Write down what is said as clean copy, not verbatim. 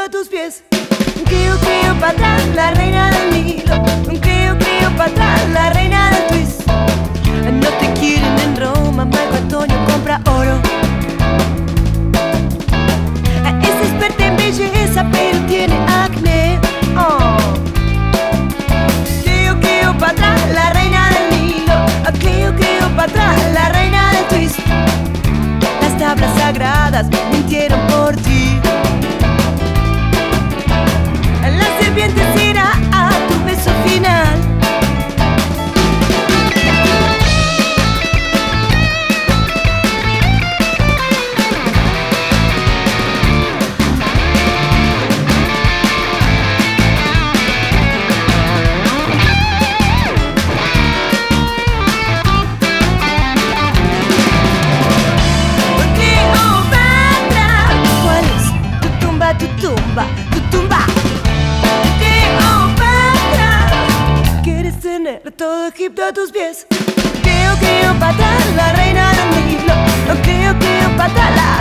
a tus pies. Cleopatra, la reina del Nilo. Cleopatra, la reina del twist. No te quieren en Roma, Marco Antonio compra oro. Es experta en belleza, pero tiene acné. Oh. Cleopatra, la reina del Nilo. Cleopatra, la reina del twist. Las tablas sagradas mintieron por ti. La serpiente será a tu beso final. Todo Egipto a tus pies. Cleopatra, la reina del Nilo. Cleopatra, la